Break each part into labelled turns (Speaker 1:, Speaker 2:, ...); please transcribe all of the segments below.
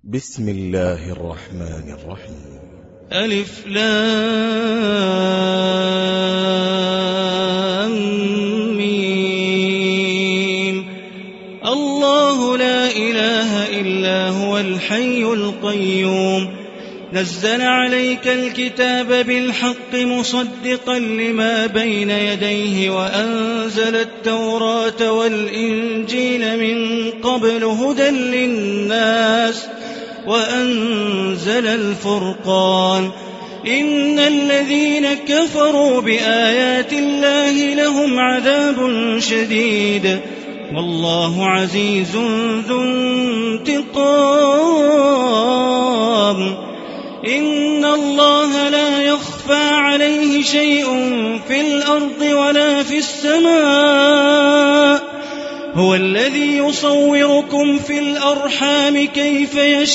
Speaker 1: بسم الله الرحمن الرحيم.
Speaker 2: ألف لام ميم. الله لا إله إلا هو الحي القيوم، نزل عليك الكتاب بالحق مصدقا لما بين يديه، وأنزل التوراة والإنجيل من قبل هدى للناس، وأنزل الفرقان. إن الذين كفروا بآيات الله لهم عذاب شديد، والله عزيز ذو انتقام. إن الله لا يخفى عليه شيء في الأرض ولا في السماء، هو الذي يصوركم في الأرحام كيف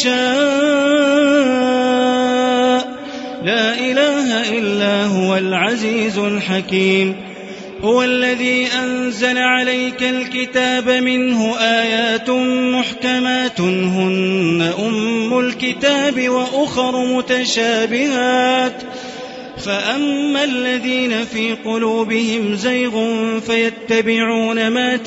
Speaker 2: يشاء، لا إله إلا هو العزيز الحكيم. هو الذي أنزل عليك الكتاب منه آيات محكمات هن أم الكتاب وأخر متشابهات، فأما الذين في قلوبهم زيغ فيتبعون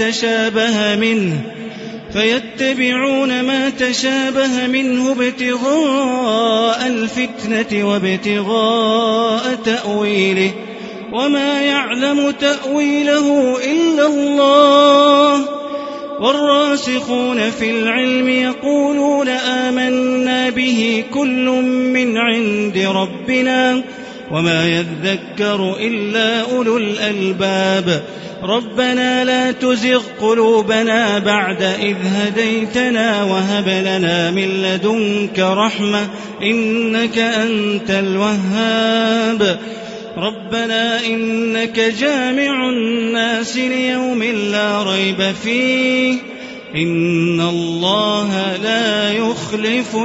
Speaker 2: ما تشابه منه ابتغاء الفتنة وابتغاء تأويله، وما يعلم تأويله إلا الله. والراسخون في العلم يقولون آمنا به كل من عند ربنا، وما يذكر إلا أولو الألباب. ربنا لا تزغ قلوبنا بعد إذ هديتنا، وهب لنا من لدنك رحمة إنك أنت الوهاب. ربنا إنك جامع الناس ليوم لا ريب فيه، إن الله لا يخلف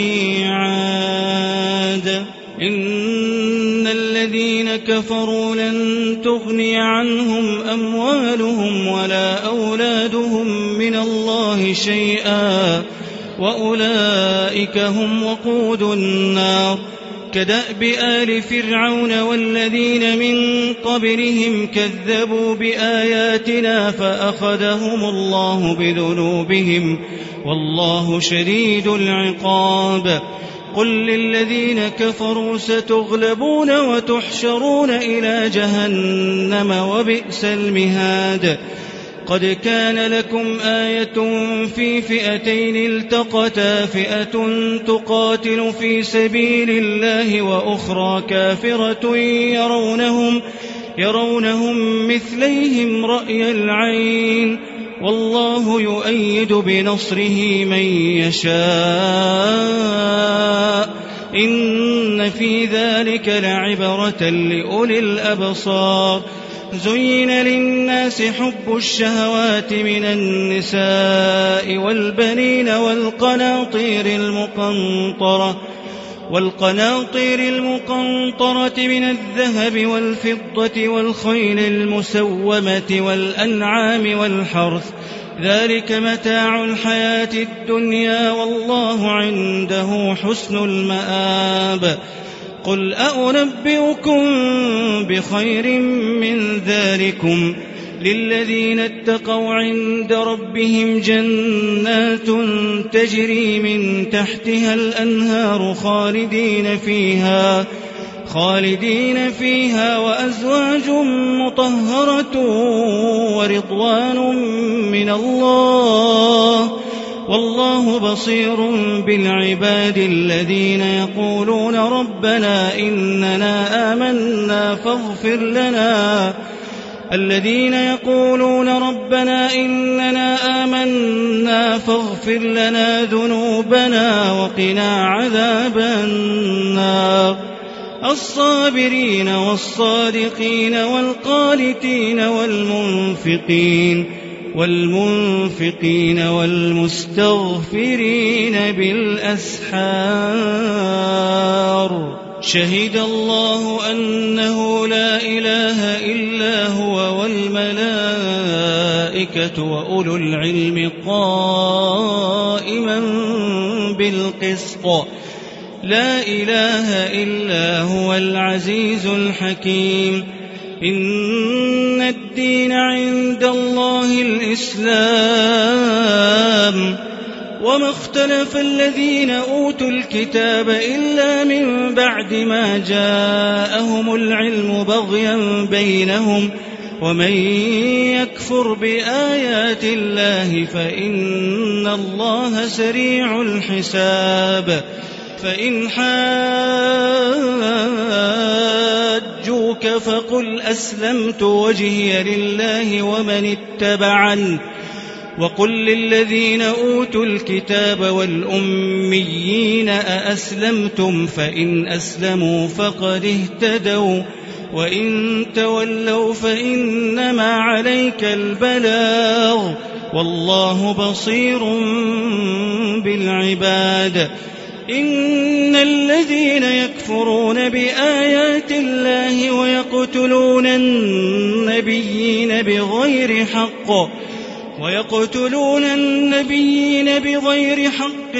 Speaker 2: الميعاد. إن الذين كفروا لن تغني عنهم أموالهم ولا أولادهم من الله شيئا، وأولئك هم وقود النار. كدأب آل فرعون والذين من قبلهم كذبوا بآياتنا فأخذهم الله بذنوبهم، والله شديد العقاب. قل للذين كفروا ستغلبون وتحشرون إلى جهنم وبئس المهاد. قد كان لكم آية في فئتين التقتا، فئة تقاتل في سبيل الله وأخرى كافرة يرونهم مثليهم رأي العين، والله يؤيد بنصره من يشاء. إن في ذلك لعبرة لأولي الأبصار. زين للناس حب الشهوات من النساء والبنين والقناطير المقنطرة من الذهب والفضة والخيل المسومة والأنعام والحرث، ذلك متاع الحياة الدنيا، والله عنده حسن المآب. قل أنبئكم بخير من ذلكم، للذين اتقوا عند ربهم جنات تجري من تحتها الأنهار خالدين فيها وأزواج مطهرة ورضوان من الله، والله بصير بالعباد. الذين يقولون ربنا إننا آمنا فاغفر لنا ذنوبنا وقنا عذاب النار. الصابرين والصادقين والقانتين والمنفقين والمستغفرين بالأسحار. شهد الله أنه لا إله إلا هو والملائكة وأولو العلم قائما بالقسط لا إله إلا هو العزيز الحكيم إن الدين عند الله الإسلام وما اختلف الذين أوتوا الكتاب إلا من بعد ما جاءهم العلم بغيا بينهم ومن يكفر بآيات الله فإن الله سريع الحساب فإن حاجوك فقل أسلمت وجهي لله ومن اتبعني وقل للذين أوتوا الكتاب والأميين أأسلمتم فإن أسلموا فقد اهتدوا وإن تولوا فإنما عليك البلاغ والله بصير بالعباد إن الذين يكفرون بآيات الله ويقتلون النبيين بغير حق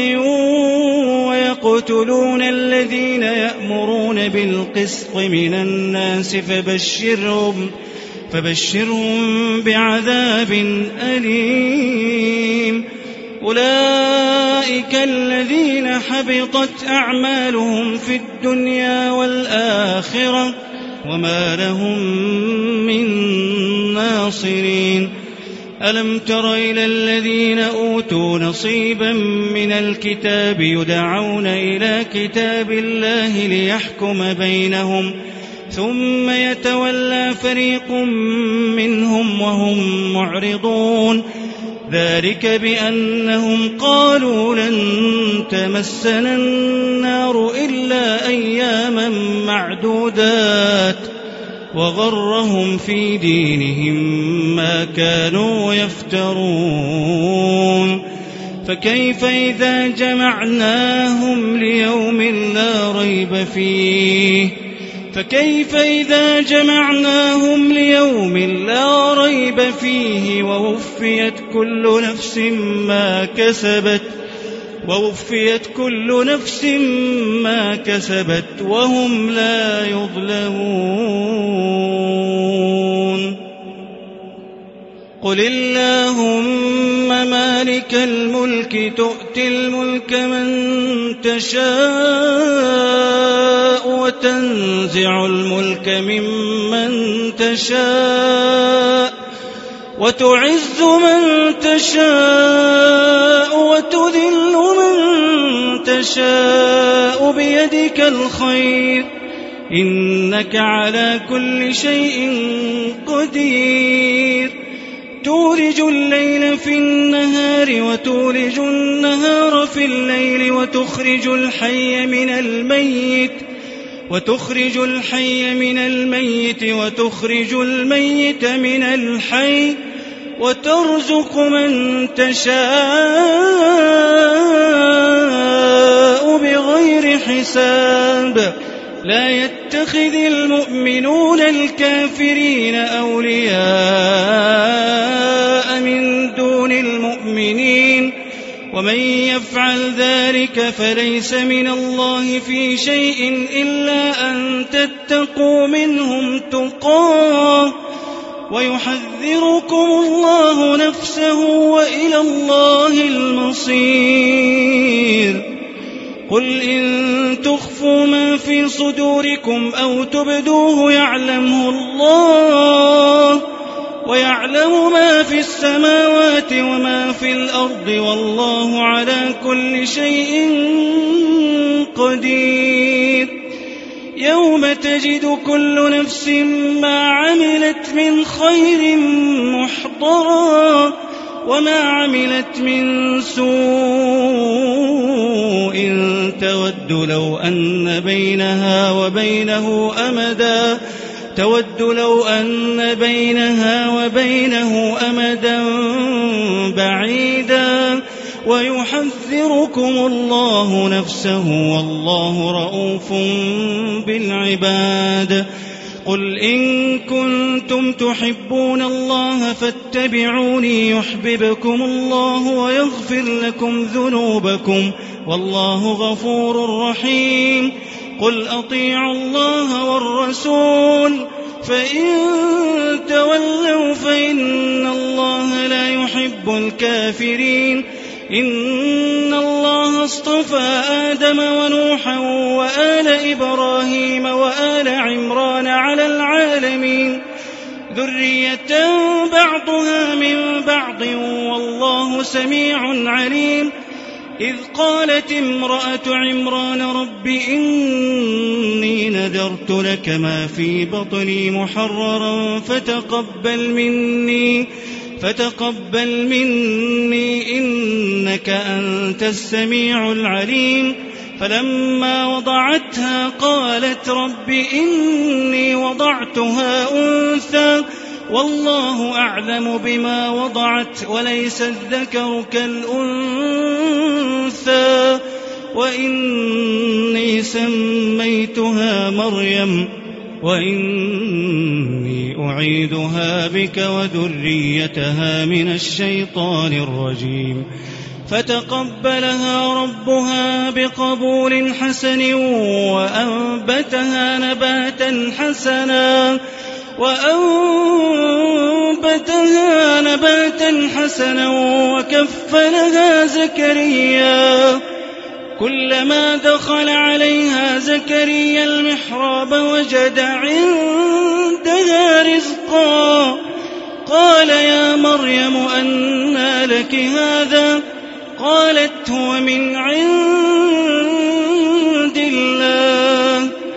Speaker 2: ويقتلون الذين يأمرون بالقسط من الناس فبشرهم بعذاب أليم أولئك الذين حبطت أعمالهم في الدنيا والآخرة وما لهم من ناصرين ألم تر إلى الذين أوتوا نصيبا من الكتاب يدعون إلى كتاب الله ليحكم بينهم ثم يتولى فريق منهم وهم معرضون ذلك بأنهم قالوا لن تمسنا النار إلا أياما معدودات وغرهم في دينهم ما كانوا يفترون فكيف إذا جمعناهم ليوم لا ريب فيه ووفيت كل نفس ما كسبت وهم لا يظلمون قل اللهم مالك الملك تؤتي الملك من تشاء وتنزع الملك ممن تشاء وتعز من تشاء وتذل من تشاء بيدك الخير إنك على كل شيء قدير تولج الليل في النهار وتولج النهار في الليل وتخرج الحي من الميت وتخرج الميت من الحي وترزق من تشاء بغير حساب لا يتخذ المؤمنون الكافرين أولياء من دون المؤمنين ومن يفعل ذلك فليس من الله في شيء إلا أن تتقوا منهم تقاه ويحذركم الله نفسه وإلى الله المصير قل إن تخفوا ما في صدوركم أو تبدوه يعلمه الله ويعلم ما في السماوات وما في الأرض والله على كل شيء قدير يوم تجد كل نفس ما عملت من خير محضرا وما عملت من سوء تود لو أن بينها وبينه أمدا بعيدا ويحذركم الله نفسه والله رؤوف بالعباد قل إن كنتم تحبون الله فاتبعوني يحببكم الله ويغفر لكم ذنوبكم والله غفور رحيم. قل أطيعوا الله والرسول فإن تولوا فإن الله لا يحب الكافرين. إن الله اصطفى آدم ونوحا وآل إبراهيم وآل عمران على العالمين ذرية بعضها من بعض والله سميع عليم. إذ قالت امرأة عمران رب إني نذرت لك ما في بطني محررا فتقبل مني إنك أنت السميع العليم. فلما وضعتها قالت رب إني وضعتها أنثى والله أعلم بما وضعت وليس الذكر كالأنثى وإني سميتها مريم وإني أعيذها بك وذريتها من الشيطان الرجيم. فتقبلها ربها بقبول حسن وأنبتها نباتا حسنا وكفلها زكريا. كلما دخل عليها زكريا المحراب وجد عندها رزقا قال يا مريم أنى لك هذا قالت هو من عند الله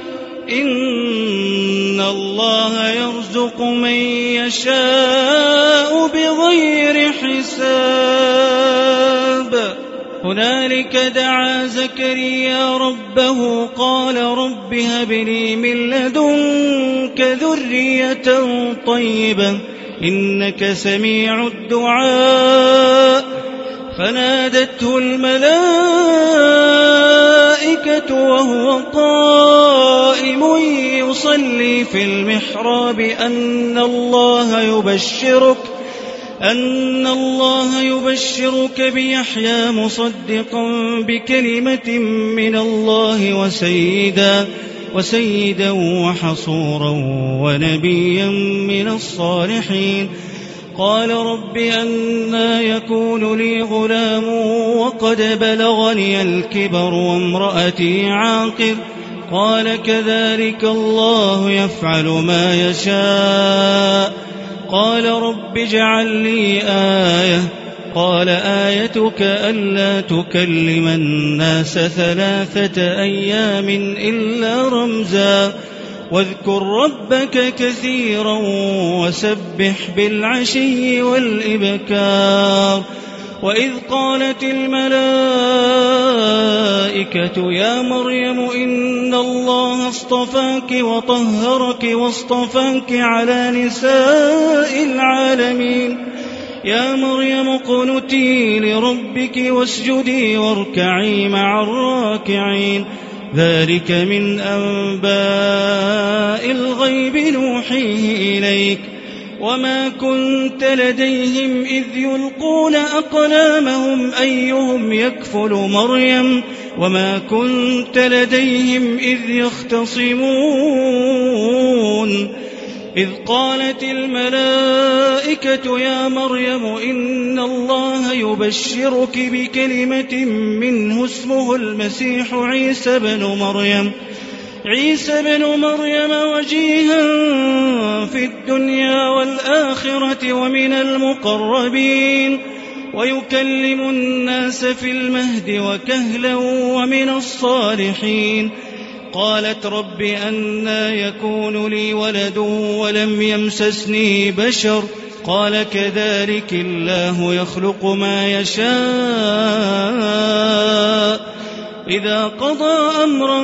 Speaker 2: إن الله يرزق من يشاء بغير حساب. هنالك دعا زكريا ربه قال رب هب لي من لدنك ذرية طيبة إنك سميع الدعاء. فنادته الملائكة وهو قائم يصلي في المحراب أن الله يبشرك بيحيى مصدقا بكلمة من الله وسيدا وحصورا ونبيا من الصالحين. قال رب أنى يكون لي غلام وقد بلغني الكبر وامرأتي عاقر قال كذلك الله يفعل ما يشاء. قال رب اجعل لي آية قال آيتك ألا تكلم الناس 3 أيام إلا رمزا واذكر ربك كثيرا وسبح بالعشي والإبكار. وإذ قالت الملائكة يا مريم إن الله اصطفاك وطهرك واصطفاك على نساء العالمين. يا مريم اقنتي لربك واسجدي واركعي مع الراكعين. ذلك من أنباء الغيب نوحيه إليك وما كنت لديهم إذ يلقون أقلامهم أيهم يكفل مريم وما كنت لديهم إذ يختصمون. إذ قالت الملائكة يا مريم إن الله يبشرك بكلمة منه اسمه المسيح عيسى بن مريم وجيها في الدنيا والآخرة ومن المقربين ويكلم الناس في المهد وكهلا ومن الصالحين. قالت رب أنى يكون لي ولد ولم يمسسني بشر قال كذلك الله يخلق ما يشاء إذا قضى أمرا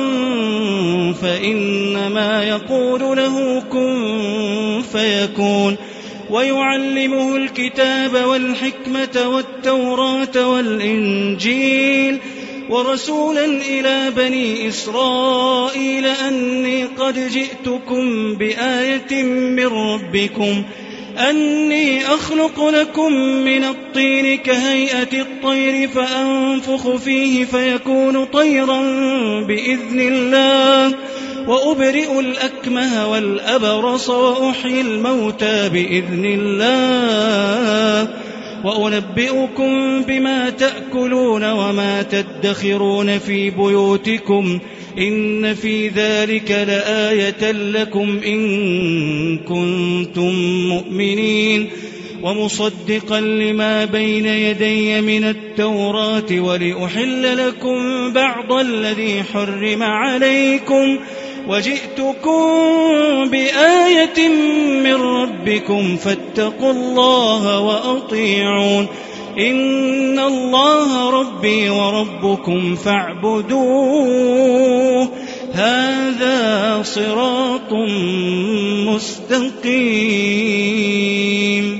Speaker 2: فإنما يقول له كن فيكون. ويعلمه الكتاب والحكمة والتوراة والإنجيل ورسولا إلى بني إسرائيل أني قد جئتكم بآية من ربكم أني أخلق لكم من الطين كهيئة الطير فأنفخ فيه فيكون طيرا بإذن الله وأبرئ الأكمه والأبرص وأحيي الموتى بإذن الله وأنبئكم بما تأكلون وما تدخرون في بيوتكم إن في ذلك لآية لكم إن كنتم مؤمنين ومصدقا لما بين يدي من التوراة ولأحل لكم بعض الذي حرم عليكم وجئتكم بآية من ربكم فاتقوا الله وأطيعون إن الله ربي وربكم فاعبدوه هذا صراط مستقيم.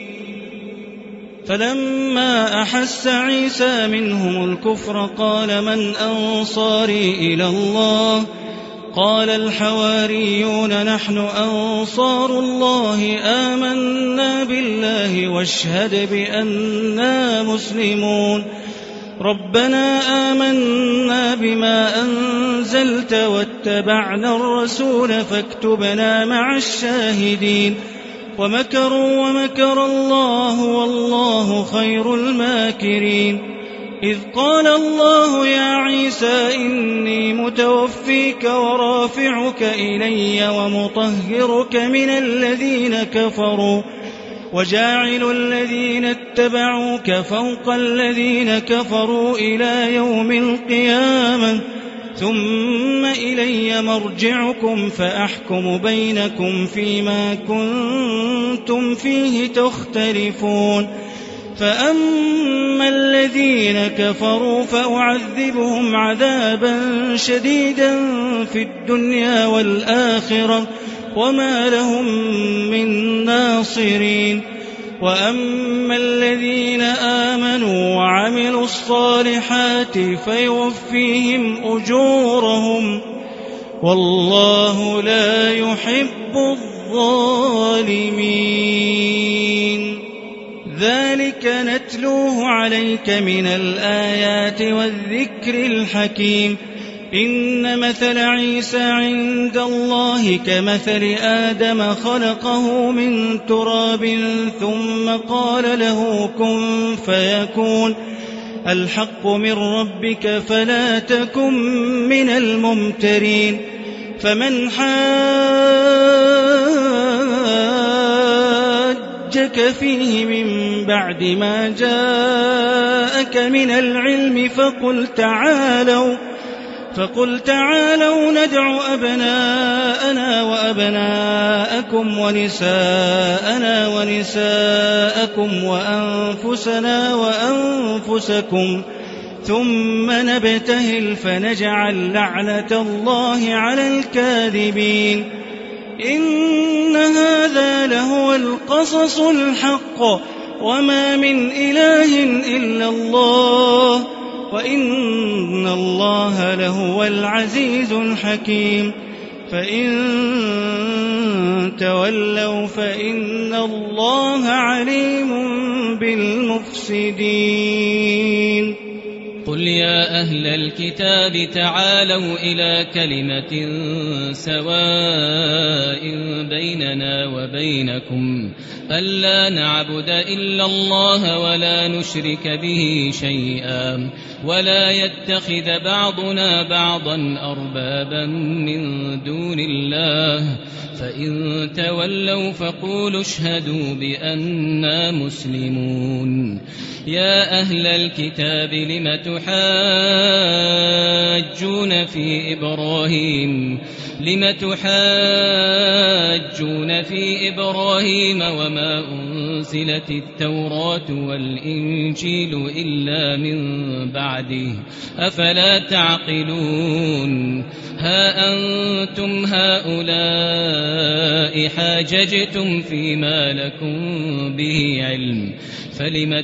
Speaker 2: فلما أحس عيسى منهم الكفر قال من أنصاري إلى الله قال الحواريون نحن أنصار الله آمنا بالله واشهد بأننا مسلمون ربنا آمنا بما أنزلت واتبعنا الرسول فاكتبنا مع الشاهدين ومكروا ومكر الله والله خير الماكرين. إذ قال الله يا عيسى إني متوفيك ورافعك إلي ومطهرك من الذين كفروا وجاعل الذين اتبعوك فوق الذين كفروا إلى يوم القيامة ثم إلي مرجعكم فأحكم بينكم فيما كنتم فيه تختلفون فأما الذين كفروا فأعذبهم عذابا شديدا في الدنيا والآخرة وما لهم من ناصرين وأما الذين آمنوا وعملوا الصالحات فيوفيهم أجورهم والله لا يحب الظالمين. ذلك نتلوه عليك من الآيات والذكر الحكيم. إن مثل عيسى عند الله كمثل آدم خلقه من تراب ثم قال له كن فيكون الحق من ربك فلا تكن من الممترين. فمن حاجك فيه من بعد ما جاءك من العلم فقل تعالوا ندع أبناءنا وأبناءكم ونساءنا ونساءكم وأنفسنا وأنفسكم ثم نبتهل فنجعل لعنة الله على الكاذبين. إن هذا لهو القصص الحق وما من إله إلا الله وإن الله لهو العزيز الحكيم. فإن تولوا فإن الله عليم بالمفسدين.
Speaker 3: قل يا أهل الكتاب تعالوا إلى كلمة سواء بيننا وبينكم ألا نعبد إلا الله ولا نشرك به شيئا ولا يتخذ بعضنا بعضا أربابا من دون الله فإن تولوا فقولوا اشهدوا بأننا مسلمون. يا أهل الكتاب لم تحاجون في إبراهيم وما أنزلت التوراة والإنجيل إلا من بعده أفلا تعقلون ها أنتم هؤلاء حاججتم فيما لكم به علم فلم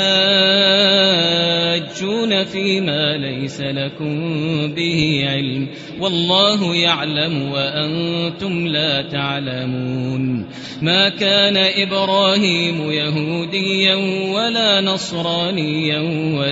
Speaker 3: تحاجون فيما ليس لكم به علم والله يعلم وأنتم لا تعلمون ما كان إبراهيم يهوديا ولا نصرانيا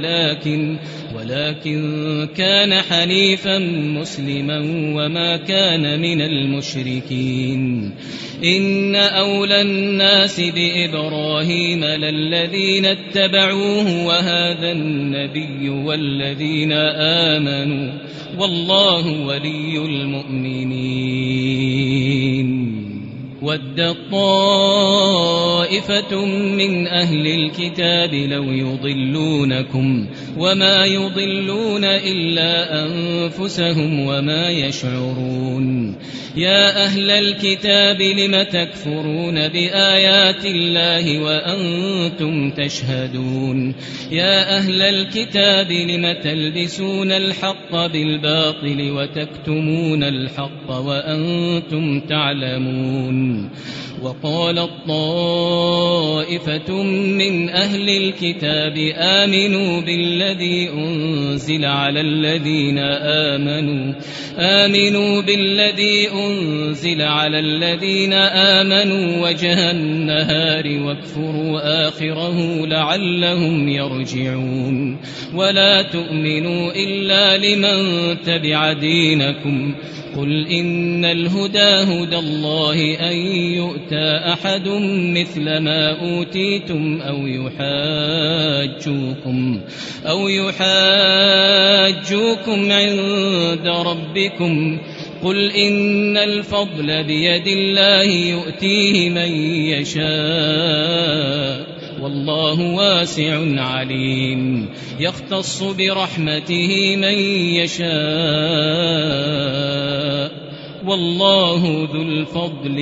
Speaker 3: ولكن كان حنيفا مسلما وما كان من المشركين إن أولى الناس بإبراهيم للذين اتبعوه وهذا النبي والذين آمنوا والله ولي المؤمنين ودت طائفة من أهل الكتاب لو يضلونكم وما يضلون إلا أنفسهم وما يشعرون يا أهل الكتاب لم تكفرون بآيات الله وأنتم تشهدون يا أهل الكتاب لم تلبسون الحق بالباطل وتكتمون الحق وأنتم تعلمون وقالت طائفة من أهل الكتاب آمنوا بالذي أنزل على الذين آمنوا وجه النهار واكفروا آخره لعلهم يرجعون ولا تؤمنوا إلا لمن تبع دينكم قل إن الهدى هدى الله أن يؤتى أحد مثل ما أوتيتم أو يحاجوكم عند ربكم قل إن الفضل بيد الله يؤتيه من يشاء والله واسع عليم يختص برحمته من يشاء والله ذو الفضل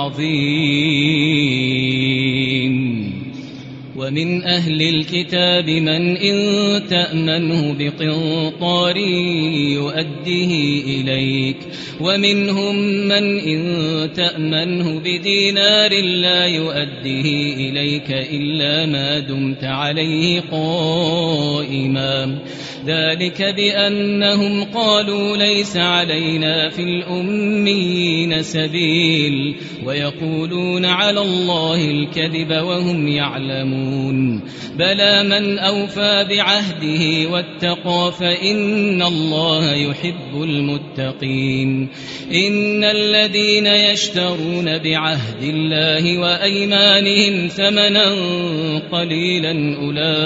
Speaker 3: العظيم ومن أهل الكتاب من إن تأمنه بقنطار يؤديه إليك ومنهم من إن تأمنه بدينار لا يؤديه إليك إلا ما دمت عليه قائما ذلك بأنهم قالوا ليس علينا في الأميين سبيل ويقولون على الله الكذب وهم يعلمون بلى من أوفى بعهده واتقى فإن الله يحب المتقين إن الذين يشترون بعهد الله وأيمانهم ثمنا قليلا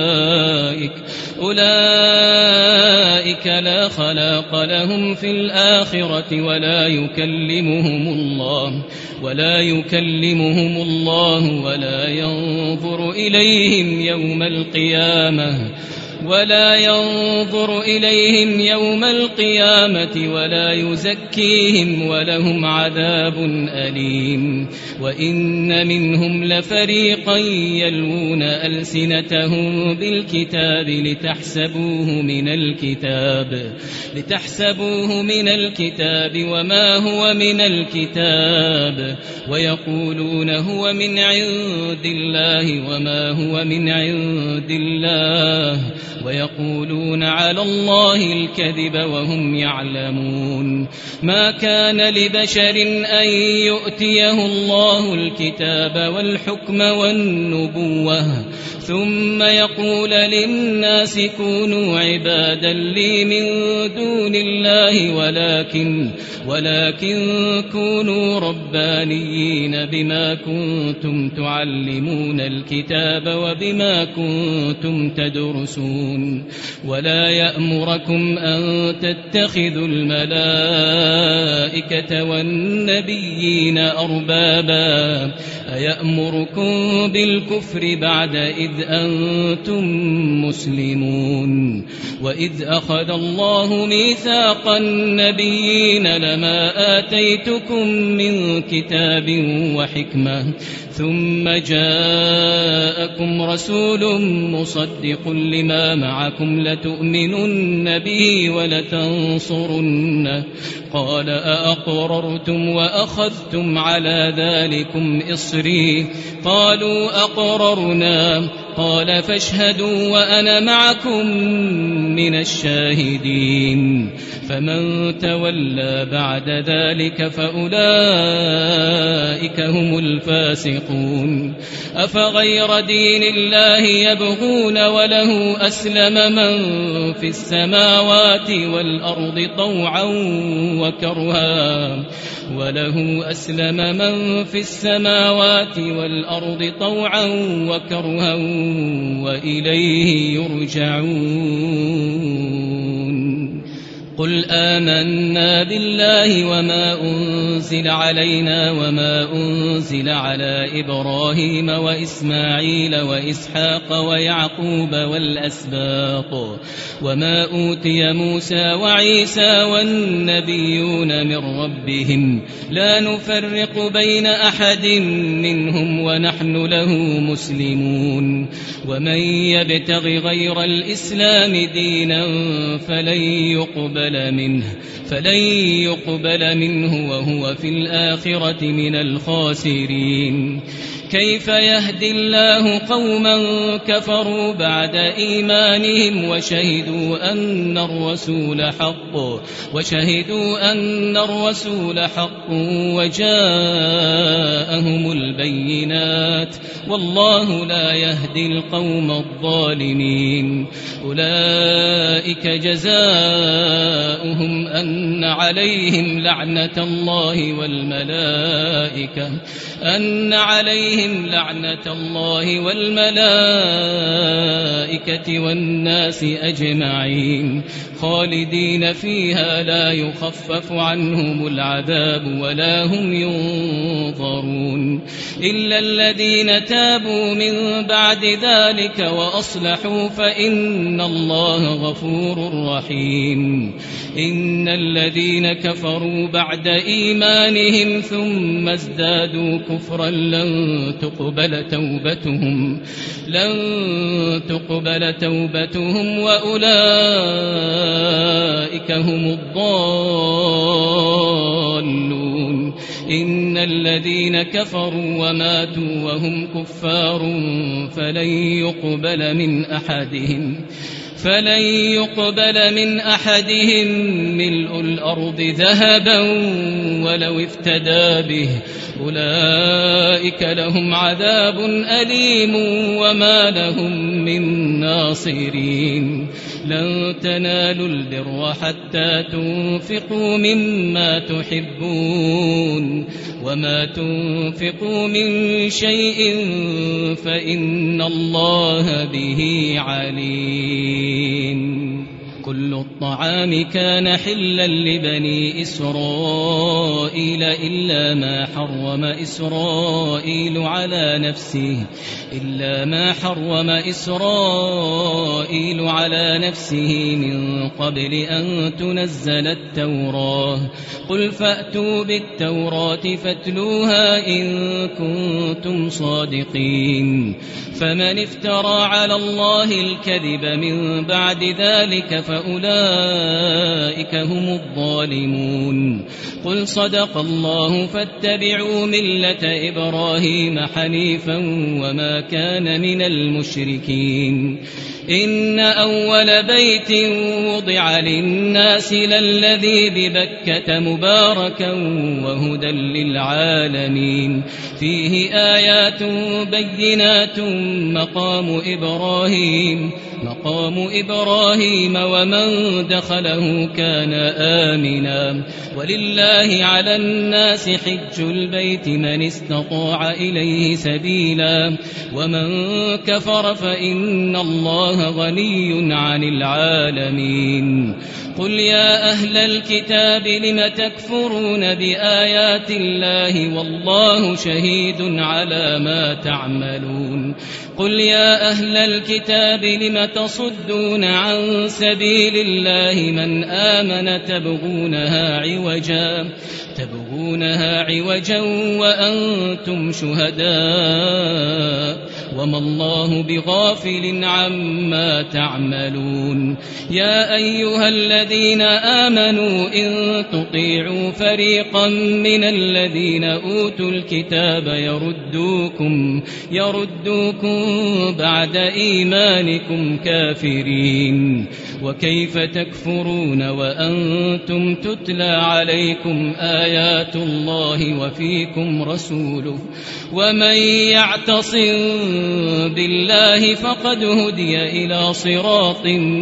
Speaker 3: أولئك لا خلاق لهم في الآخرة ولا يكلمهم الله ولا ينظر إليهم يوم القيامة ولا يزكيهم ولهم عذاب أليم وإن منهم لفريقا يلوون ألسنتهم بالكتاب لتحسبوه من الكتاب وما هو من الكتاب ويقولون هو من عند الله وما هو من عند الله ويقولون على الله الكذب وهم يعلمون ما كان لبشر أن يؤتيه الله الكتاب والحكم والنبوة ثم يقول للناس كونوا عبادا لي من دون الله ولكن كونوا ربانيين بما كنتم تعلمون الكتاب وبما كنتم تدرسون ولا يأمركم أن تتخذوا الملائكة والنبيين أربابا أيأمركم بالكفر بعد إذ أنتم مسلمون وإذ أخذ الله ميثاق النبيين لما آتيتكم من كتاب وحكمة ثم جاءكم رسول مصدق لما معكم لتؤمنن به ولتنصرنه قال أأقررتم وأخذتم على ذلكم إصري قالوا أقررنا قال فاشهدوا وأنا معكم من الشاهدين فمن تولى بعد ذلك فأولئك هم الفاسقون أفغير دين الله يبغون وله أسلم من في السماوات والأرض طوعا وكرها وإليه يرجعون قل آمنا بالله وما أنزل علينا وما أنزل على إبراهيم وإسماعيل وإسحاق ويعقوب والأسباط وما أوتي موسى وعيسى والنبيون من ربهم لا نفرق بين أحد منهم ونحن له مسلمون ومن يبتغ غير الإسلام دينا فلن يقبل منه وهو في الآخرة من الخاسرين كيف يهدي الله قوما كفروا بعد إيمانهم وشهدوا أن الرسول حق وجاءهم البينات والله لا يهدي القوم الظالمين أولئك جزاؤهم أن عليهم لعنة الله والملائكة والناس أجمعين خالدين فيها لا يخفف عنهم العذاب ولا هم ينظرون إلا الذين تابوا من بعد ذلك وأصلحوا فإن الله غفور رحيم إن الذين كفروا بعد إيمانهم ثم ازدادوا كفرا لن تقبل توبتهم وأولئك هم الضالون إن الذين كفروا وماتوا وهم كفار فلن يقبل من أحدهم ملء الأرض ذهبا ولو افتدى به أولئك لهم عذاب أليم وما لهم من ناصرين لن تنالوا البر حتى تنفقوا مما تحبون وما تنفقوا من شيء فإن الله به عليم كل الطعام كان حلا لبني إسرائيل إلا ما حرم إسرائيل على نفسه من قبل أن تنزل التوراة قل فأتوا بالتوراة فاتلوها إن كنتم صادقين فمن افترى على الله الكذب من بعد ذلك فأولئك هم الظالمون قل صدق الله فاتبعوا ملة إبراهيم حنيفا وما كان من المشركين إن أول بيت وضع للناس للذي ببكة مباركا وهدى للعالمين فيه آيات بينات مقام إبراهيم ومن دخله كان آمنا ولله على الناس حج البيت من استطاع إليه سبيلا ومن كفر فإن الله الله غني عن العالمين قل يا أهل الكتاب لم تكفرون بآيات الله والله شهيد على ما تعملون قل يا أهل الكتاب لم تصدون عن سبيل الله من آمن تبغونها عوجا وأنتم شهداء وما الله بغافل عما تعملون يا أيها الذين آمنوا إن تطيعوا فريقا من الذين أوتوا الكتاب يردوكم بعد إيمانكم كافرين وكيف تكفرون وأنتم تتلى عليكم آيات الله وفيكم رسوله ومن يعتصم بالله فقد هدي إلى صراط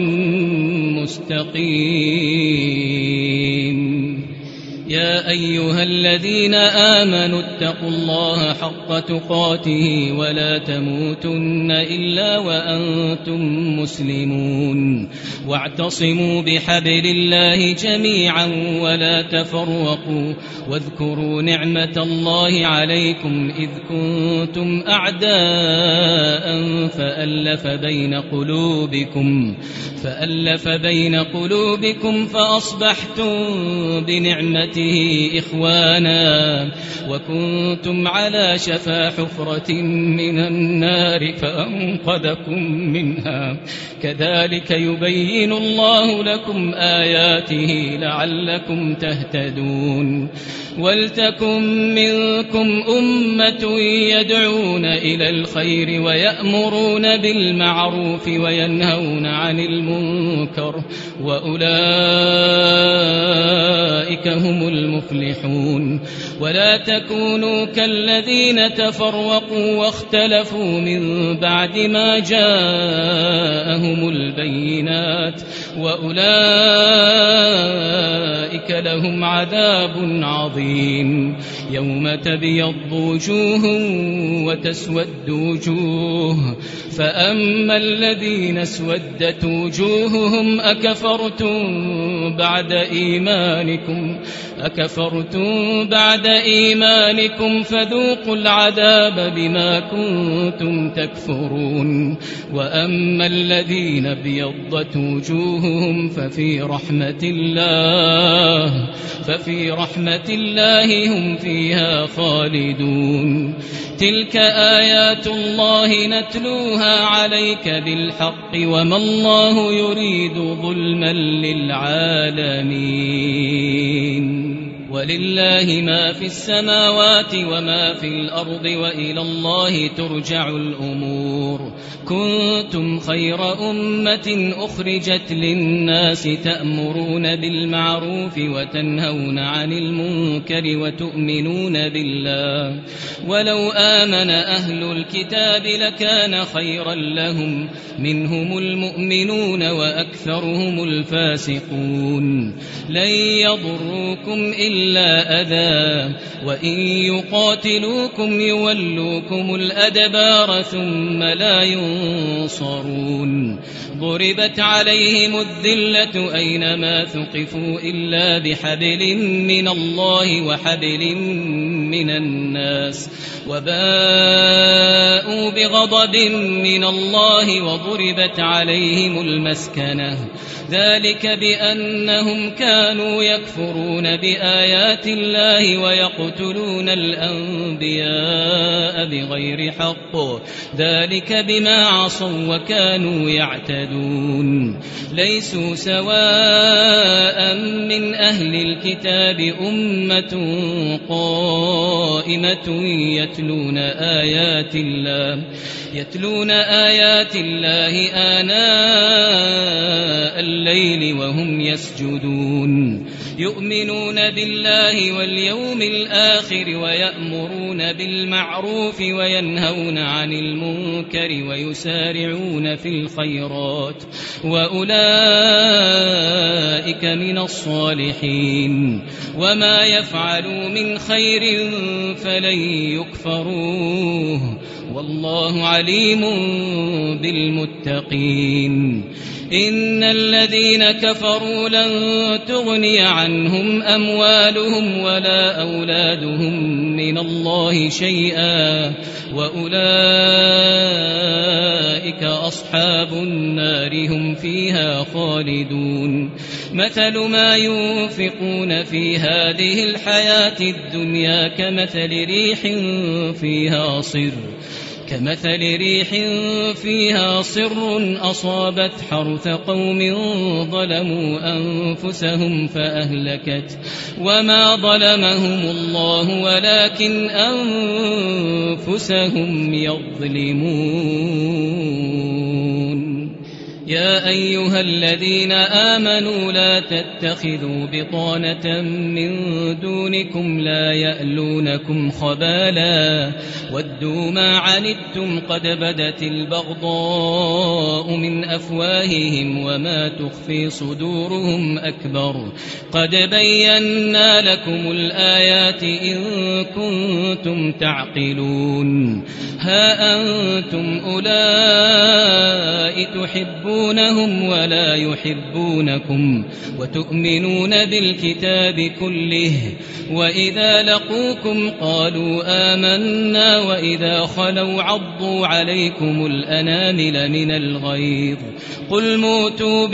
Speaker 3: مستقيم يا أيها الذين آمنوا اتقوا الله حق تقاته ولا تموتن إلا وأنتم مسلمون واعتصموا بحبل الله جميعا ولا تفرقوا واذكروا نعمة الله عليكم إذ كنتم أعداء فألف بين قلوبكم فأصبحتم بنعمته إخوانا وكنتم على شفا حفرة من النار فأنقذكم منها كذلك يبين الله لكم آياته لعلكم تهتدون ولتكن منكم أمة يدعون إلى الخير ويأمرون بالمعروف وينهون عن المنكر وأولئك هم المفلحون ولا تكونوا كالذين تفرقوا واختلفوا من بعد ما جاءهم البينات وأولئك لهم عذاب عظيم يوم تبيض وجوه وتسود وجوه فأما الذين اسودت وجوههم أكفرتم بعد إيمانكم فذوقوا العذاب بما كنتم تكفرون وأما الذين ابيضت وجوههم ففي رحمة الله هم فيها خالدون تلك آيات الله نتلوها عليك بالحق وما الله يريد ظلما للعالمين ولله ما في السماوات وما في الأرض وإلى الله ترجع الأمور كنتم خير أمة أخرجت للناس تأمرون بالمعروف وتنهون عن المنكر وتؤمنون بالله ولو آمن أهل الكتاب لكان خيرا لهم منهم المؤمنون وأكثرهم الفاسقون لن يضروكم إلا أذى وإن يقاتلوكم يولوكم الأدبار ثم لا ينصرون ضربت عليهم الذلة أينما ثقفوا إلا بحبل من الله وحبل من الناس وباءوا بغضب من الله وضربت عليهم المسكنة ذلك بأنهم كانوا يكفرون بآيات الله ويقتلون الأنبياء بغير حق ذلك بما عصوا وكانوا يعتدون ليسوا سواء من أهل الكتاب أمة قائمة يتلون آيات الله آناء الليل وهم يسجدون يؤمنون بالله واليوم الآخر ويأمرون بالمعروف وينهون عن المنكر ويسارعون في الخيرات وأولئك من الصالحين وما يفعلوا من خير فلن يكفروه والله عليم بالمتقين. إن الذين كفروا لن تغني عنهم أموالهم ولا أولادهم من الله شيئا وأولئك أصحاب النار هم فيها خالدون. مثل ما ينفقون في هذه الحياة الدنيا كمثل ريح فيها صر أصابت حرث قوم ظلموا أنفسهم فأهلكت وما ظلمهم الله ولكن أنفسهم يظلمون. يا أيها الذين آمنوا لا تتخذوا بطانة من دونكم لا يألونكم خبالا ودوا ما عنتم قد بدت البغضاء من أفواههم وما تخفي صدورهم أكبر قد بينا لكم الآيات إن كنتم تعقلون. ها أنتم أولئك تحبونهم ولا يحبونكم وتؤمنون بالكتاب كله وإذا لقوكم قالوا آمنا وإذا خلوا عضوا عليكم الأنامل من الغيظ قل موتوا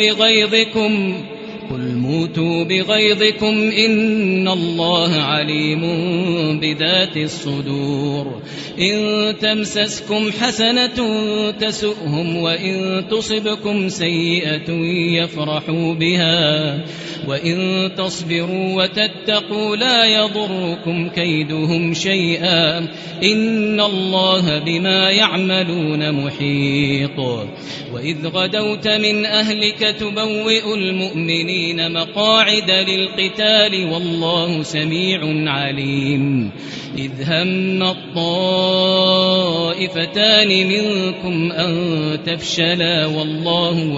Speaker 3: بغيظكم إن الله عليم بذات الصدور. إن تمسسكم حسنة تسؤهم وإن تصبكم سيئة يفرحوا بها وإن تصبروا وتتقوا لا يضركم كيدهم شيئا إن الله بما يعملون محيط. وإذ غدوت من أهلك تبوئ المؤمنين مقاعد للقتال والله سميع عليم. إذ هم الطائفتان منكم أن تفشلا والله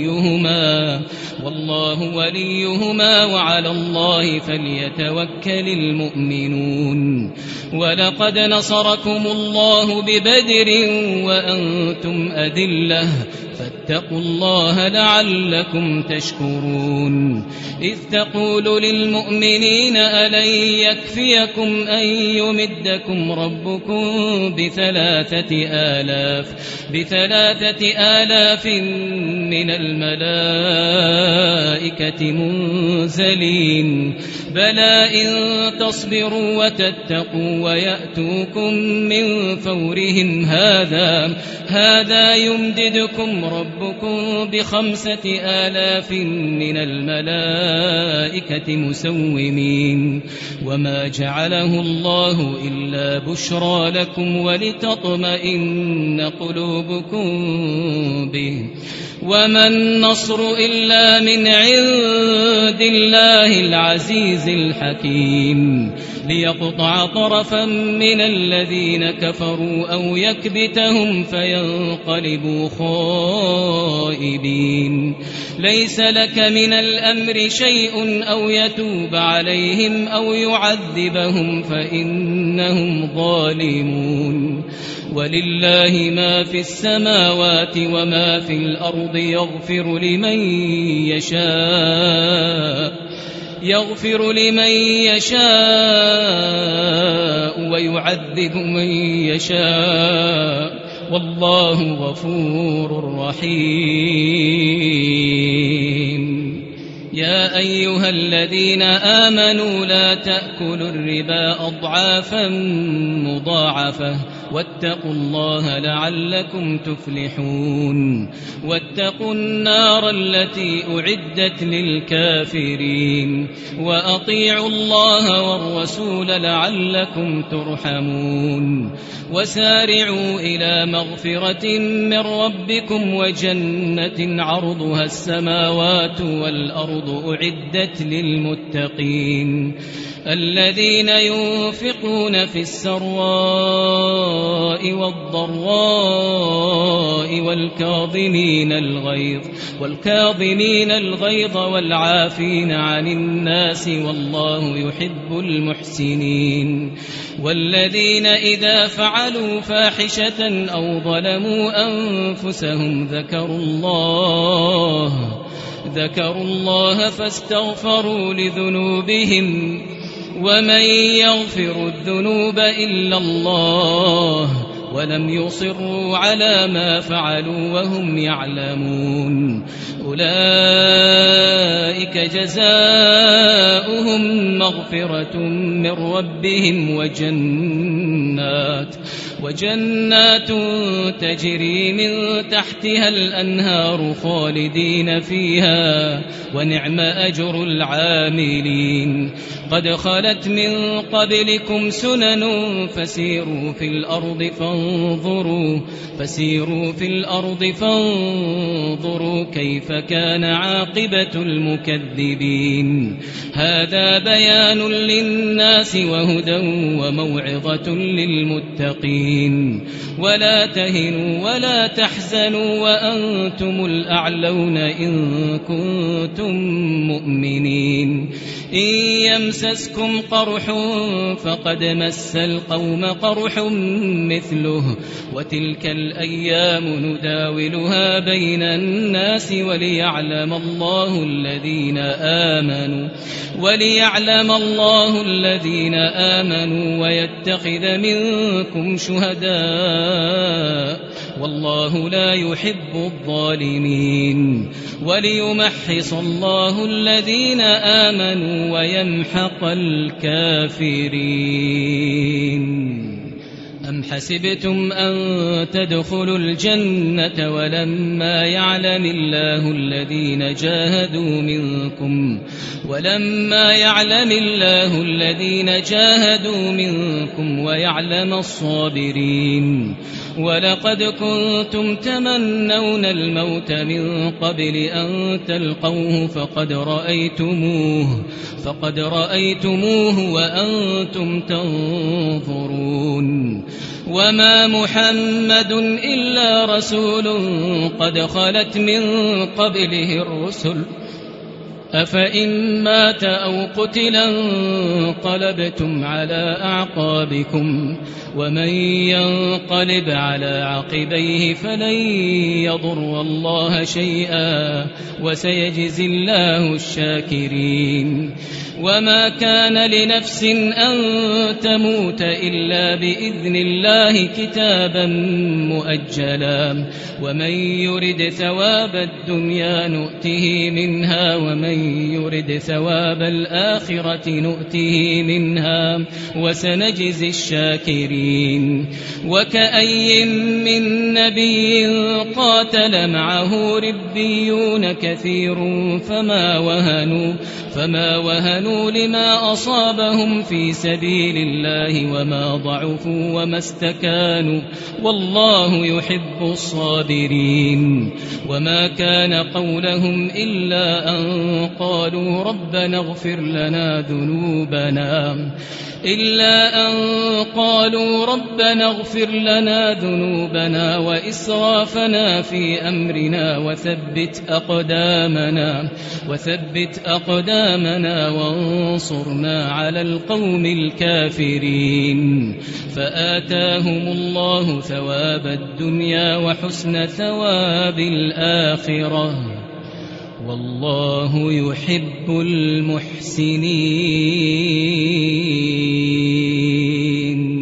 Speaker 3: وليهما وعلى الله فليتوكل المؤمنون. ولقد نصركم الله ببدر وأنتم أذلة فاتقوا الله لعلكم تشكرون. إذ تقول للمؤمنين ألن يكفيكم أن يمدكم ربكم ب3,000 من الملائكة منزلين بلى إن تصبروا وتتقوا ويأتوكم من فورهم هذا يمددكم ربكم ب5,000 من الملائكة مسومين وما جعله الله إلا بشرى لكم ولتطمئن قلوبكم به وما النصر إلا من عند الله العزيز الحكيم. ليقطع طرفا من الذين كفروا أو يكبتهم فينقلبوا خائبين. ليس لك من الأمر شيء أو يتوب عليهم أو يعذبهم فإنهم ظالمون. ولله ما في السماوات وما في الأرض يغفر لمن يشاء ويعذب من يشاء والله غفور رحيم. يا أيها الذين آمنوا لا تأكلوا الربا أضعافا مضاعفة واتقوا الله لعلكم تفلحون. واتقوا النار التي أعدت للكافرين وأطيعوا الله والرسول لعلكم ترحمون. وسارعوا إلى مغفرة من ربكم وجنة عرضها السماوات والأرض أعدت للمتقين الذين ينفقون في السراء والضراء والكاظمين الغيظ والعافين عن الناس والله يحب المحسنين والذين إذا فعلوا فاحشة أو ظلموا أنفسهم ذكروا الله فاستغفروا لذنوبهم ومن يغفر الذنوب إلا الله ولم يصروا على ما فعلوا وهم يعلمون أولئك جزاؤهم مغفرة من ربهم وجنات تجري من تحتها الأنهار خالدين فيها ونعم أجر العاملين قد خلت من قبلكم سنن فسيروا في الأرض فانظروا كيف كان عاقبة المكذبين هذا بيان للناس وهدى وموعظة للمتقين ولا تهنوا ولا تحزنوا وأنتم الأعلون إن كنتم مؤمنين إن يمسسكم قرح فقد مس القوم قرح مثله وتلك الأيام نداولها بين الناس وليعلم الله الذين آمنوا ويتخذ منكم شهداء والله لا يحب الظالمين وليمحص الله الذين آمنوا ويمحق الكافرين أم حسبتم أن تدخلوا الجنة ولما يعلم الله الذين جاهدوا منكم ويعلم الصابرين ولقد كنتم تمنون الموت من قبل أن تلقوه فقد رأيتموه وأنتم تنظرون وما محمد إلا رسول قد خلت من قبله الرسل أفإن مات أو قتلا انقلبتم على أعقابكم ومن ينقلب على عقبيه فلن يضر الله شيئا وسيجزي الله الشاكرين وما كان لنفس أن تموت إلا بإذن الله كتابا مؤجلا ومن يرد ثواب الدنيا نؤته منها ومن يرد ثواب الآخرة نؤته منها وسنجزي الشاكرين وكأي من نبي قاتل معه ربيون كثير فما وهنوا لما أصابهم في سبيل الله وما ضعفوا وما استكانوا والله يحب الصابرين وما كان قولهم إلا أن قالوا ربنا اغفر لنا ذنوبنا وإسرافنا في أمرنا وثبت أقدامنا وانصرنا على القوم الكافرين فآتاهم الله ثواب الدنيا وحسن ثواب الآخرة والله يحب المحسنين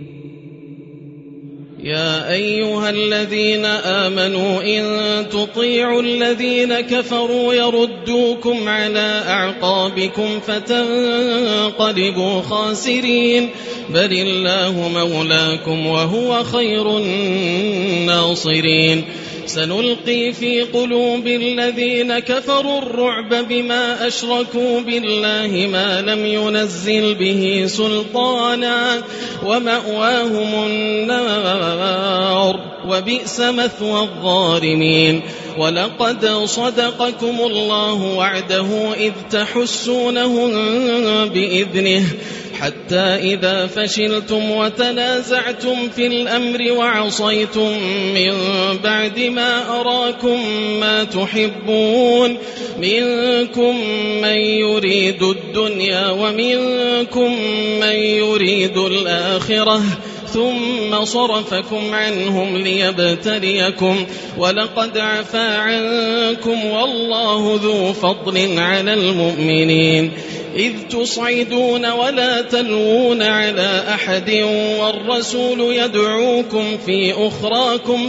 Speaker 4: يا أيها الذين آمنوا إن تطيعوا الذين كفروا يردوكم على أعقابكم فتنقلبوا خاسرين بل الله مولاكم وهو خير الناصرين سنلقي في قلوب الذين كفروا الرعب بما أشركوا بالله ما لم ينزل به سلطانا ومأواهم النار وبئس مثوى الظالمين. ولقد صدقكم الله وعده إذ تحسونهم بإذنه حتى إذا فشلتم وتنازعتم في الأمر وعصيتم من بعد ما أراكم ما تحبون منكم من يريد الدنيا ومنكم من يريد الآخرة ثم صرفكم عنهم ليبتليكم ولقد عفا عنكم والله ذو فضل على المؤمنين إذ تصعدون ولا تلوون على أحد والرسول يدعوكم في أخراكم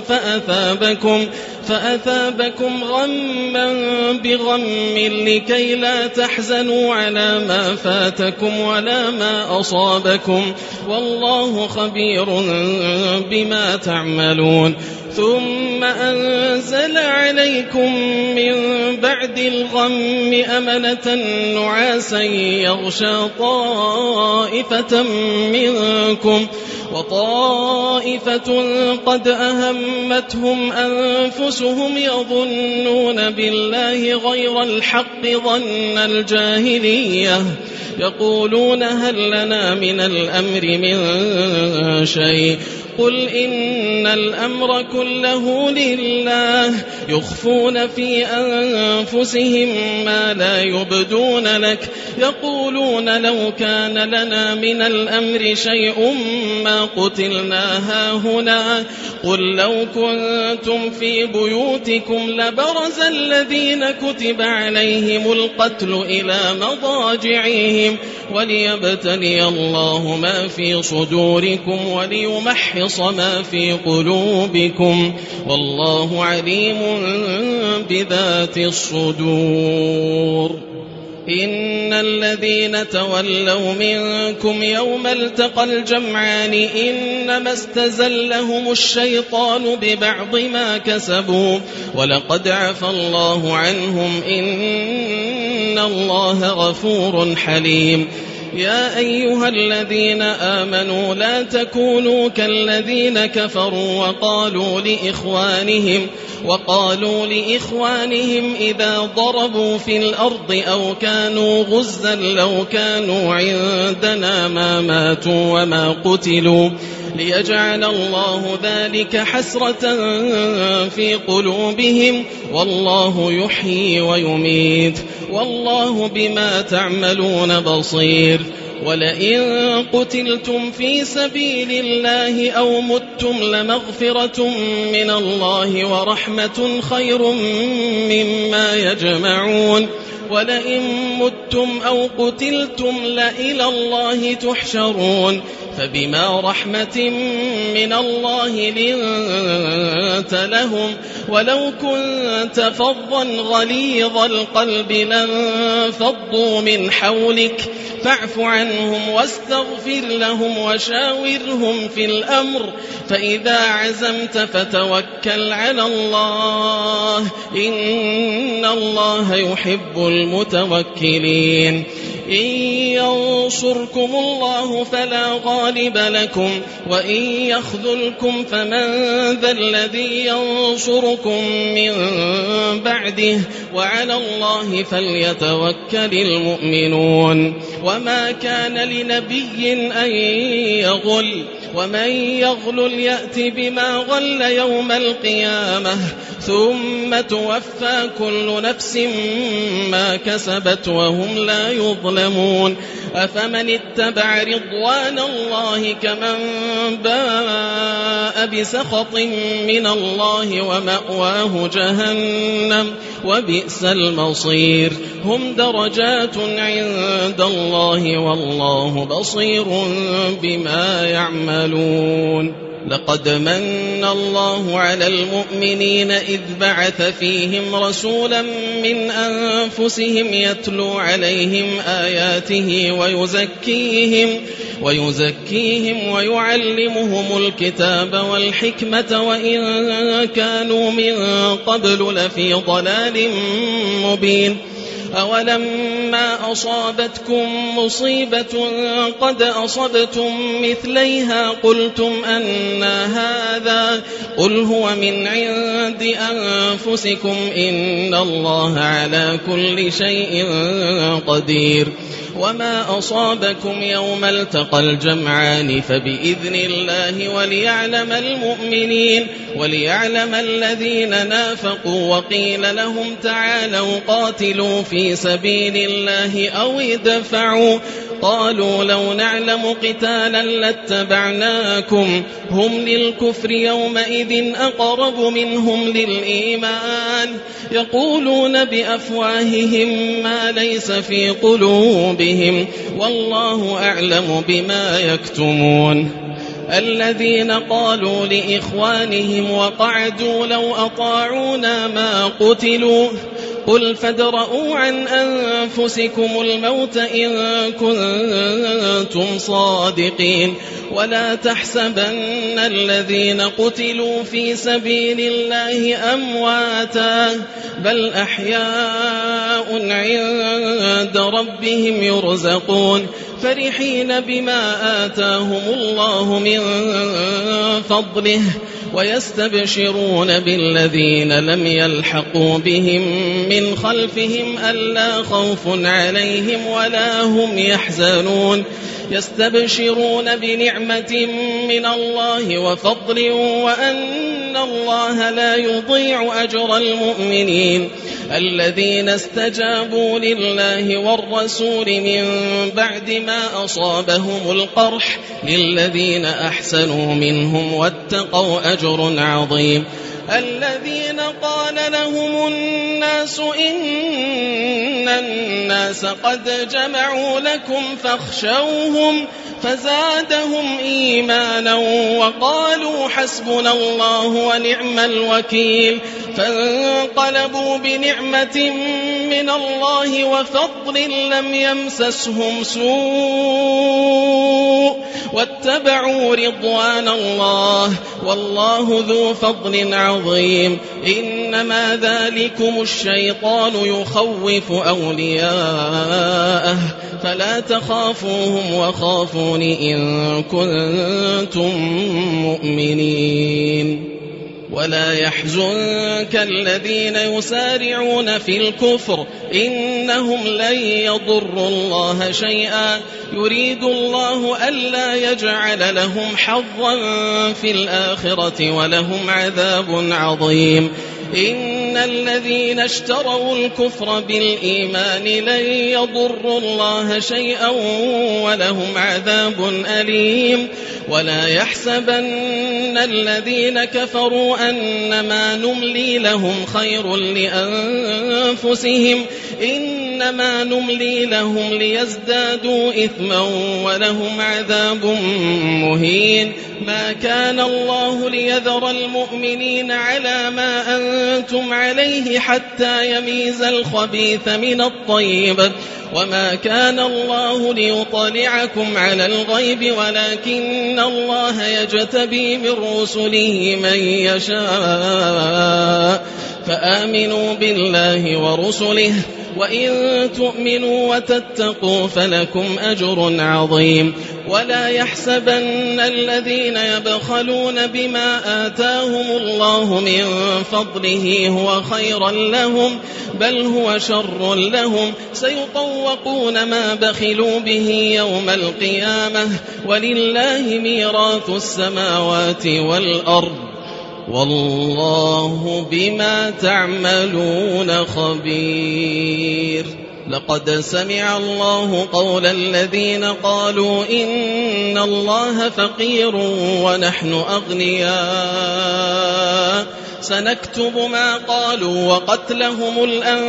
Speaker 4: فأثابكم غما بغم لكي لا تحزنوا على ما فاتكم ولا ما أصابكم والله خبير بما تعملون. ثم أنزل عليكم من بعد الغم أمنة نعاسا يغشى طائفة منكم وطائفة قد أهمتهم أنفسهم يظنون بالله غير الحق ظن الجاهلية يقولون هل لنا من الأمر من شيء قل إن الأمر كله لله يخفون في أنفسهم ما لا يبدون لك يقولون لو كان لنا من الأمر شيء ما قتلنا هاهنا قل لو كنتم في بيوتكم لبرز الذين كتب عليهم القتل إلى مضاجعهم وليبتلي الله ما في صدوركم وليمحص ما في قلوبكم والله عليم بذات الصدور. إن الذين تولوا منكم يوم التقى الجمعان إنما استزلهم الشيطان ببعض ما كسبوا ولقد عفى الله عنهم إن الله غفور حليم. يا أيها الذين آمنوا لا تكونوا كالذين كفروا وقالوا لإخوانهم إذا ضربوا في الأرض أو كانوا غزا لو كانوا عندنا ما ماتوا وما قتلوا ليجعل الله ذلك حسرة في قلوبهم والله يحيي ويميت والله بما تعملون بصير. ولئن قتلتم في سبيل الله أو متم لمغفرة من الله ورحمة خير مما يجمعون. ولئن متم أو قتلتم لإلى الله تحشرون فبما رحمة من الله لنت لهم ولو كنت فظا غليظ القلب لانفضوا من حولك فاعف عنهم واستغفر لهم وشاورهم في الأمر فإذا عزمت فتوكل على الله إن الله يحب المتوكلين. إن ينصركم الله فلا غالب لكم وإن يخذلكم فمن ذا الذي ينصركم من بعده وعلى الله فليتوكل المؤمنون. وما كان لنبي أن يغل ومن يغلل يأت بما غل يوم القيامة ثم توفى كل نفس ما كسبت وهم لا يظلمون. أفمن اتبع رضوان الله كمن باء بسخط من الله ومأواه جهنم وبئس المصير. هم درجات عند الله والله بصير بما يعملون. لقد من الله على المؤمنين إذ بعث فيهم رسولا من أنفسهم يتلو عليهم آياته ويزكيهم ويعلمهم الكتاب والحكمة وإن كانوا من قبل لفي ضلال مبين. أولما أصابتكم مصيبة قد أصبتم مثليها قلتم أنى هذا قل هو من عند أنفسكم إن الله على كل شيء قدير. وما أصابكم يوم التقى الجمعان فبإذن الله وليعلم الذين نافقوا وقيل لهم تعالوا قاتلوا في سبيل الله أو ادفعوا قالوا لو نعلم قتالا لاتبعناكم هم للكفر يومئذ أقرب منهم للإيمان يقولون بأفواههم ما ليس في قلوبهم والله أعلم بما يكتمون. الذين قالوا لإخوانهم وقعدوا لو أطاعونا ما قتلوا قل فادرءوا عن أنفسكم الموت إن كنتم صادقين ولا تحسبن الذين قتلوا في سبيل الله أمواتا بل أحياء عند ربهم يرزقون فرحين بما آتاهم الله من فضله ويستبشرون بالذين لم يلحقوا بهم من خلفهم ألا خوف عليهم ولا هم يحزنون يستبشرون بنعمة من الله وفضل وأن الله لا يضيع أجر المؤمنين الذين استجابوا لله والرسول من بعد ما أصابهم القرح للذين أحسنوا منهم واتقوا أجر عظيم. الذين قال لهم الناس إن الناس قد جمعوا لكم فاخشوهم فزادهم إيمانا وقالوا حسبنا الله ونعم الوكيل فانقلبوا بنعمة من الله وفضل لم يمسسهم سوء واتبعوا رضوان الله والله ذو فضل عظيم. إنما ذلكم الشيطان يخوف أولياءه فلا تخافوهم وخافون إن كنتم مؤمنين. ولا يحزنك الذين يسارعون في الكفر إنهم لن يضروا الله شيئا يريد الله ألا يجعل لهم حظا في الآخرة ولهم عذاب عظيم. إن الذين اشتروا الكفر بالإيمان لن يضروا الله شيئا ولهم عذاب أليم. ولا يحسبن الذين كفروا أنما نملي لهم خير لأنفسهم إنما نملي لهم ليزدادوا إثما ولهم عذاب مهين. ما كان الله ليذر المؤمنين على ما أنتم عليه حتى يميز الخبيث من الطيب وما كان الله ليطلعكم على الغيب ولكن الله يجتبي من رسله من يشاء فآمنوا بالله ورسله وإن تؤمنوا وتتقوا فلكم أجر عظيم. ولا يحسبن الذين يبخلون بما آتاهم الله من فضله هو خيرا لهم بل هو شر لهم سيطوقون ما بخلوا به يوم القيامة ولله ميراث السماوات والأرض والله بما تعملون خبير. لقد سمع الله قول الذين قالوا إن الله فقير ونحن أغنياء سنكتب ما قالوا وقتلهم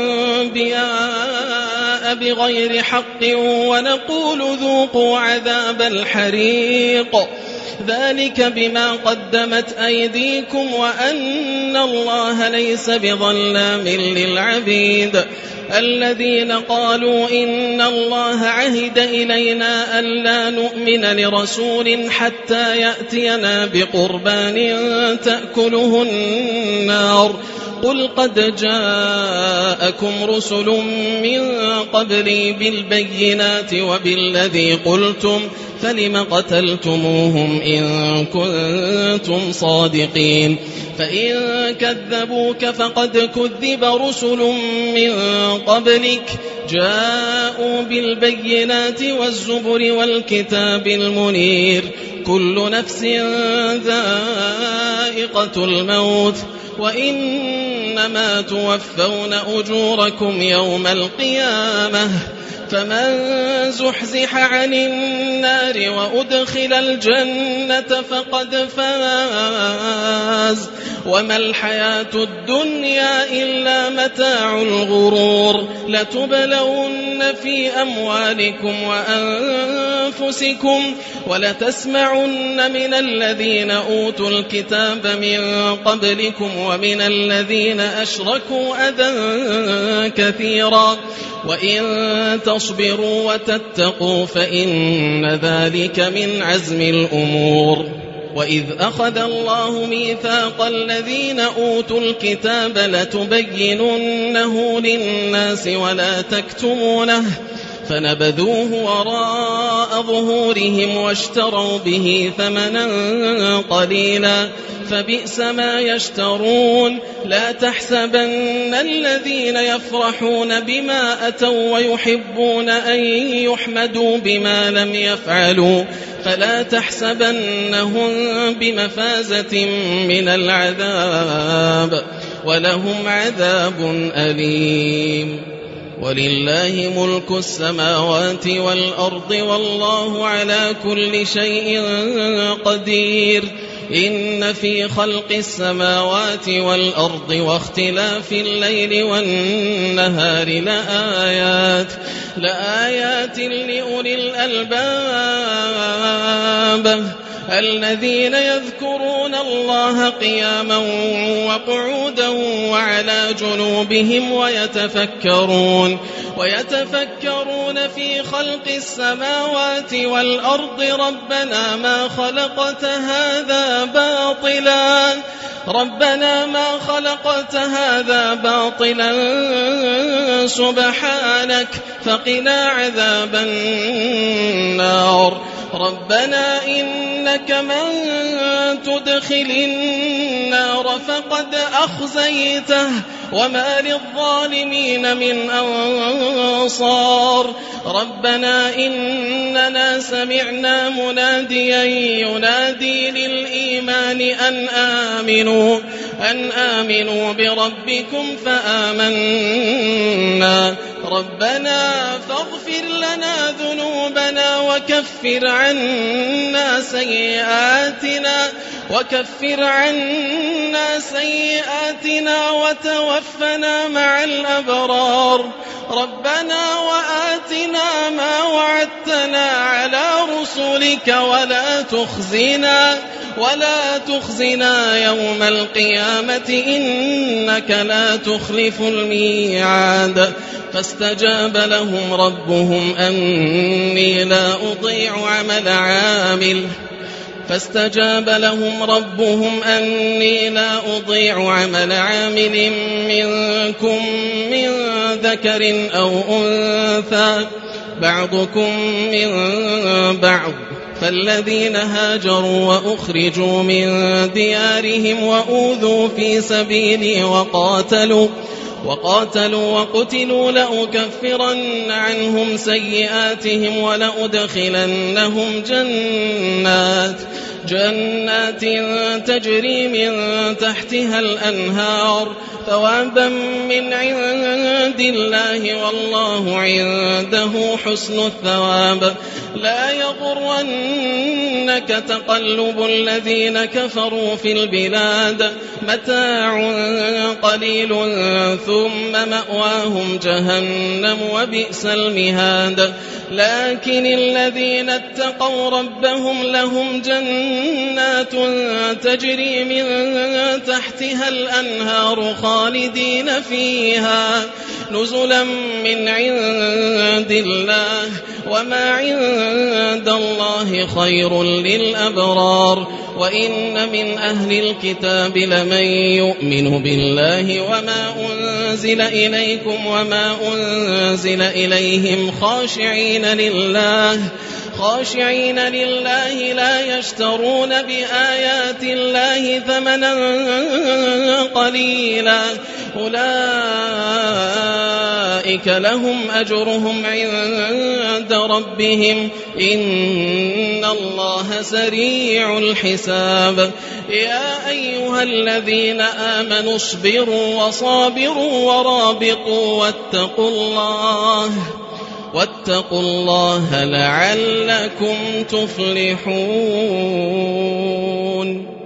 Speaker 4: الأنبياء بغير حق ونقول ذوقوا عذاب الحريق ذلك بما قدمت أيديكم وأن الله ليس بظلام للعبيد. الذين قالوا إن الله عهد إلينا ألا نؤمن لرسول حتى يأتينا بقربان تأكله النار قل قد جاءكم رسل من قبلي بالبينات وبالذي قلتم فلم قتلتموهم إن كنتم صادقين فإن كذبوك فقد كذب رسل من قبلك جاءوا بالبينات والزبر والكتاب المنير كل نفس ذائقة الموت وإنما توفون أجوركم يوم القيامة فمن زحزح عن النار وأدخل الجنة فقد فاز وما الحياة الدنيا إلا متاع الغرور لتبلون في أموالكم وأنفسكم ولتسمعن من الذين أوتوا الكتاب من قبلكم ومن الذين أشركوا أذى كثيرا وإن تصبروا وتتقوا فإن ذلك من عزم الأمور. وإذ أخذ الله ميثاق الذين أوتوا الكتاب لتبيننه للناس ولا تكتمونه فنبذوه وراء ظهورهم واشتروا به ثمنا قليلا فبئس ما يشترون. لا تحسبن الذين يفرحون بما أتوا ويحبون أن يحمدوا بما لم يفعلوا فلا تحسبنهم بمفازة من العذاب ولهم عذاب أليم. ولله ملك السماوات والأرض والله على كل شيء قدير. إن في خلق السماوات والأرض واختلاف الليل والنهار لآيات لأولي الألباب الذين يذكرون الله قياما وقعودا وعلى جنوبهم ويتفكرون في خلق السماوات والأرض ربنا ما خلقت هذا باطلا سبحانك فقنا عذاب النار. ربنا إنك من تدخل النار فقد أخزيته وما للظالمين من أنصار. ربنا إننا سمعنا مناديا ينادي للإيمان أن آمنوا بربكم فآمنا. ربنا فاغفر لنا ذنوبنا وكفر عنا سيئاتنا وتوفنا مع الأبرار. ربنا وآتنا ما وعدتنا على رسلك ولا تخزنا يوم القيامة إنك لا تخلف الميعاد. فاستجاب لهم ربهم أني لا أضيع عمل عامل منكم من ذكر أو أنثى بعضكم من بعض. فالذين هاجروا وأخرجوا من ديارهم وأوذوا في سبيلي وقاتلوا وقتلوا لأكفرن عنهم سيئاتهم ولأدخلنهم جنات تجري من تحتها الأنهار ثوابا من عند الله والله عنده حسن الثواب. لا يغرنك تقلب الذين كفروا في البلاد متاع قليل ثم مأواهم جهنم وبئس المهاد. لكن الذين اتقوا ربهم لهم جنات جنات تجري من تحتها الأنهار خالدين فيها نزلا من عند الله وما عند الله خير للأبرار وإن من أهل الكتاب لمن يؤمن بالله وما أنزل إليكم وما أنزل إليهم خاشعين لله لا يشترون بآيات الله ثمنا قليلا أولئك لهم أجرهم عند ربهم إن الله سريع الحساب يا أيها الذين آمنوا اصبروا وصابروا ورابطوا واتقوا الله لعلكم تفلحون.